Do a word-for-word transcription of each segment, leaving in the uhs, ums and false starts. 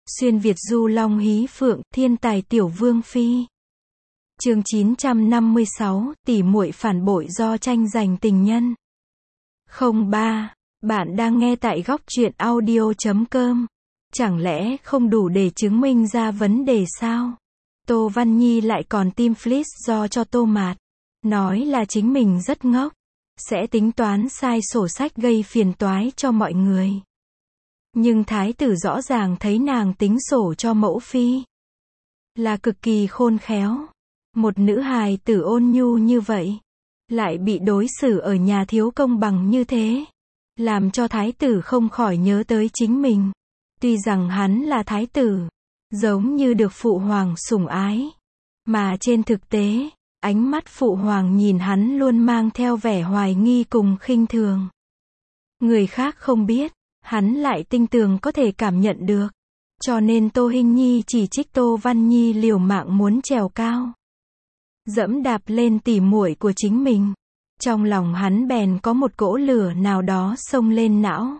Xuyên Việt du long hí phượng, thiên tài tiểu vương phi. Chương chín trăm năm mươi sáu, tỉ muội phản bội do tranh giành tình nhân. không ba. Bạn đang nghe tại góc truyện audio chấm com. Chẳng lẽ không đủ để chứng minh ra vấn đề sao? Tô Văn Nhi lại còn tim fleece do cho Tô Mạt. Nói là chính mình rất ngốc. Sẽ tính toán sai sổ sách gây phiền toái cho mọi người. Nhưng thái tử rõ ràng thấy nàng tính sổ cho mẫu phi. Là cực kỳ khôn khéo. Một nữ hài tử ôn nhu như vậy. Lại bị đối xử ở nhà thiếu công bằng như thế. Làm cho thái tử không khỏi nhớ tới chính mình. Tuy rằng hắn là thái tử. Giống như được phụ hoàng sủng ái. Mà trên thực tế, ánh mắt phụ hoàng nhìn hắn luôn mang theo vẻ hoài nghi cùng khinh thường. Người khác không biết, hắn lại tinh tường có thể cảm nhận được. Cho nên Tô Hinh Nhi chỉ trích Tô Văn Nhi liều mạng muốn trèo cao. Dẫm đạp lên tỉ muội của chính mình. Trong lòng hắn bèn có một cỗ lửa nào đó xông lên não.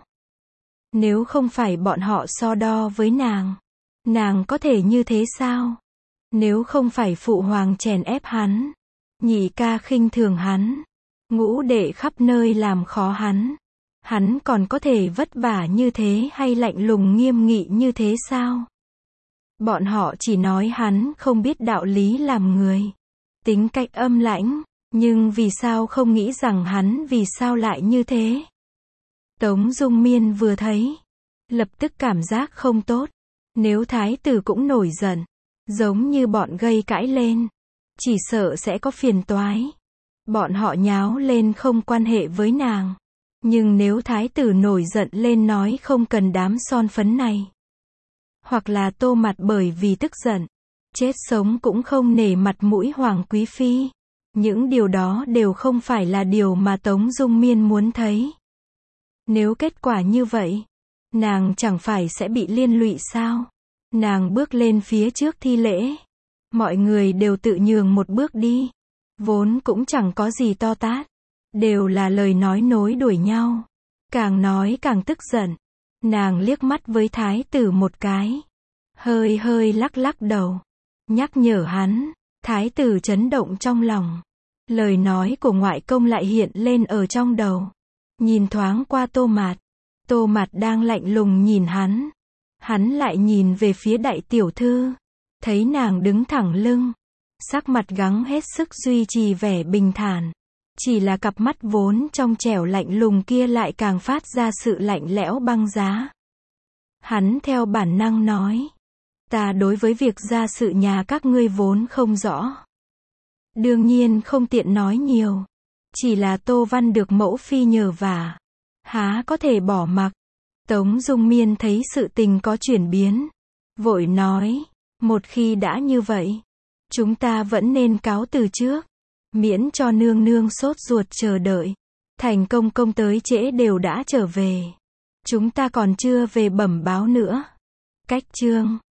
Nếu không phải bọn họ so đo với nàng, nàng có thể như thế sao? Nếu không phải phụ hoàng chèn ép hắn, nhị ca khinh thường hắn, ngũ đệ khắp nơi làm khó hắn, hắn còn có thể vất vả như thế hay lạnh lùng nghiêm nghị như thế sao? Bọn họ chỉ nói hắn không biết đạo lý làm người, tính cách âm lãnh, nhưng vì sao không nghĩ rằng hắn vì sao lại như thế? Tống Dung Miên vừa thấy, lập tức cảm giác không tốt. Nếu thái tử cũng nổi giận, giống như bọn gây cãi lên, chỉ sợ sẽ có phiền toái. Bọn họ nháo lên không quan hệ với nàng. Nhưng nếu thái tử nổi giận lên nói không cần đám son phấn này. Hoặc là Tô Mạt bởi vì tức giận, chết sống cũng không nể mặt mũi hoàng quý phi. Những điều đó đều không phải là điều mà Tống Dung Miên muốn thấy. Nếu kết quả như vậy, nàng chẳng phải sẽ bị liên lụy sao? Nàng bước lên phía trước thi lễ. Mọi người đều tự nhường một bước đi. Vốn cũng chẳng có gì to tát. Đều là lời nói nối đuổi nhau. Càng nói càng tức giận. Nàng liếc mắt với thái tử một cái. Hơi hơi lắc lắc đầu. Nhắc nhở hắn. Thái tử chấn động trong lòng. Lời nói của ngoại công lại hiện lên ở trong đầu. Nhìn thoáng qua Tô Mạt. Tô Mạt đang lạnh lùng nhìn hắn. Hắn lại nhìn về phía đại tiểu thư. Thấy nàng đứng thẳng lưng. Sắc mặt gắng hết sức duy trì vẻ bình thản. Chỉ là cặp mắt vốn trong trẻo lạnh lùng kia lại càng phát ra sự lạnh lẽo băng giá. Hắn theo bản năng nói. Ta đối với việc gia sự nhà các ngươi vốn không rõ. Đương nhiên không tiện nói nhiều. Chỉ là Tô Văn được mẫu phi nhờ vả. Há có thể bỏ mặc. Tống Dung Miên thấy sự tình có chuyển biến. Vội nói. Một khi đã như vậy, chúng ta vẫn nên cáo từ trước. Miễn cho nương nương sốt ruột chờ đợi. Thành công công tới trễ đều đã trở về. Chúng ta còn chưa về bẩm báo nữa. Cách chương.